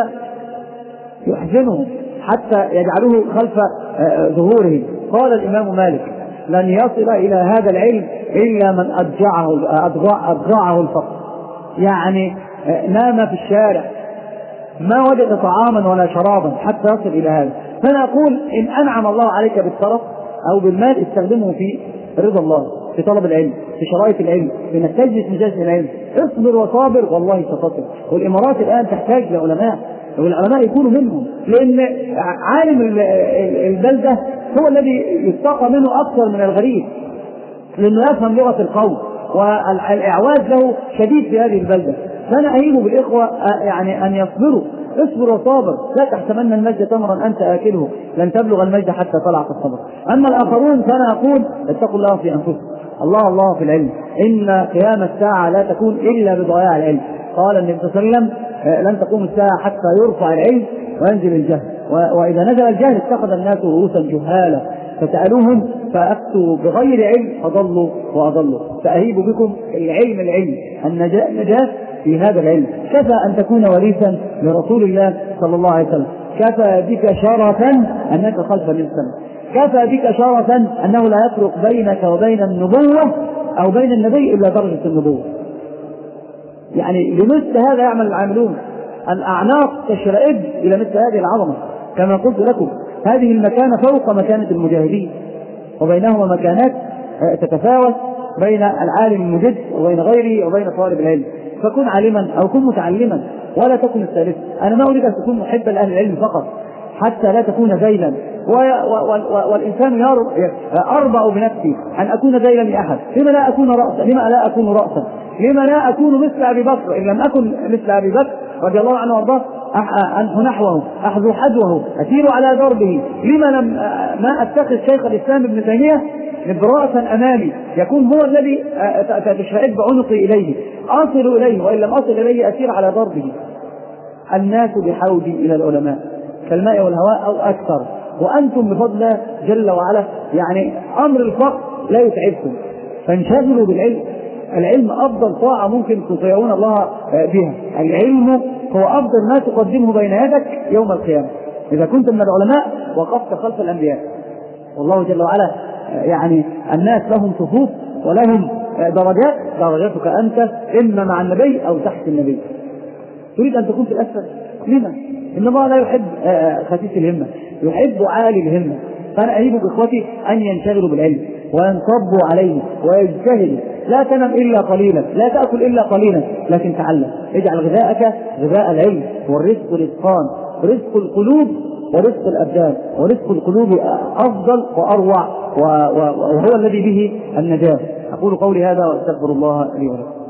يحزنهم حتى يجعلوه خلف ظهورهم. قال الإمام مالك: لن يصل إلى هذا العلم إلا من أضجعه أضجعه الفقر. يعني نام في الشارع ما وجد طعاما ولا شرابا حتى يصل إلى هذا. فأنا أقول: إن أنعم الله عليك بالطرف أو بالمال استخدمه في رضا الله، في طلب العلم، في شرائط العلم، في انك تجلس مجالس العلم. اصبر وصابر والله ستصبر. والامارات الان تحتاج لعلماء، والعلماء يكونوا منهم، لان عالم البلده هو الذي يستقى منه اكثر من الغريب، لانه يفهم لغه القوم، والاعواز له شديد في هذه البلده. فانا اهيب بالاخوه يعني ان يصبروا. اصبر وصابر، لا تحسبن المجد تمرا انت اكله، لن تبلغ المجد حتى طلعت الصبر. اما الاخرون فانا اقول: اتقوا الله في انفسكم، الله الله في العلم، ان قيام الساعه لا تكون الا بضياع العلم. قال النبي صلى الله عليه وسلم: لن تقوم الساعه حتى يرفع العلم وينزل الجهل، واذا نزل الجهل اتخذ الناس رؤوسا جهالا فسالوهم فافتوا بغير علم فضلوا واضلوا. فاهيب بكم العلم، العلم النجاه في هذا العلم. كفى أن تكون وريثا لرسول الله صلى الله عليه وسلم، كفى بك شرفا أنك خلف من سنة، كفى بك شرفا أنه لا يفرق بينك وبين النبوة أو بين النبي إلا درجة النبوة. يعني لمثل هذا يعمل العاملون، الأعناق تشرئب إلى مثل هذه العظمة. كما قلت لكم، هذه المكانة فوق مكانة المجاهدين، وبينهما مكانات تتفاوت بين العالم المجد وبين غيره وبين طالب العلم. فكن عالما أو كن متعلما ولا تكن الثالث. أنا ما أريد أن تكون محبا لأهل العلم فقط حتى لا تكون ذيلا، والإنسان أربع بنفسي أن أكون ذيلا لأحد. لما لا أكون رأسا؟ لما لا أكون رأسا؟ لما لا أكون مثل أبي بكر؟ إن لم أكن مثل أبي بكر رضي الله عنه وارضاه أنحو نحوه، أحذو حذوه، أسير على دربه. لما لم ما أتخذ شيخ الإسلام ابن تيمية رأسا أمامي يكون هو الذي تشرئب عنقي إليه، أصل إليه، وإن لم أصل إليه أسير على ضربه. الناس بحوجي إلى العلماء كالماء والهواء أو أكثر، وأنتم بفضل الله جل وعلا يعني أمر الفقر لا يتعبكم، فانشغلوا بالعلم. العلم أفضل طاعة ممكن تطيعون الله بها. العلم هو أفضل ما تقدمه بين يدك يوم القيامة. إذا كنت من العلماء وقفت خلف الأنبياء، والله جل وعلا يعني الناس لهم صفوف ولهم درجات، درجاتك أنت إما مع النبي أو تحت النبي. تريد أن تكون في الأسفل؟ لما؟ إن الله لا يحب خفيف الهمة، يحب عالي الهمة. فأنا أهيب بإخوتي أن ينشغلوا بالعلم وينصبوا عليه ويجتهدوا. لا تنم إلا قليلا، لا تأكل إلا قليلا، لكن تعلم. اجعل غذاءك غذاء العلم. والرزق رزقان: رزق القلوب ورزق الأبدان. ورزق القلوب أفضل وأروع، وهو الذي به النجاة. أقول قولي هذا وأستغفر الله لي ولكم.